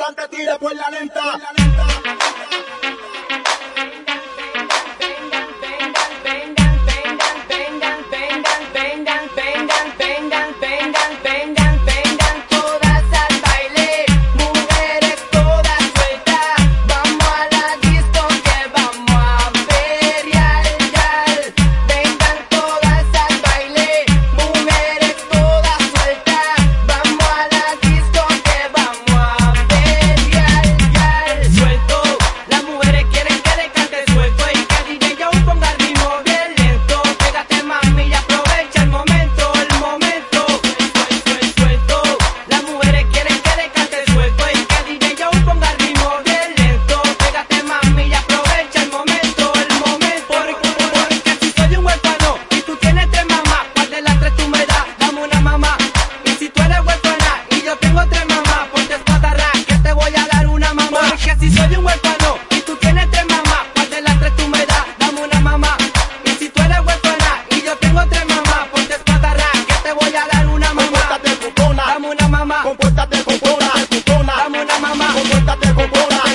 adelante, tire por la lenta. Si soy un huérfano y tú tienes 3 mamás, ¿cuál de las 3 tú me das? Dame una mamá. Y si tú eres huérfana y yo tengo 3 mamás, ponte espatarra, que te voy a dar una mamá. Compórtate, cocona. Dame una mamá. Compórtate, cocona. Dame una mamá. Compórtate, cocona.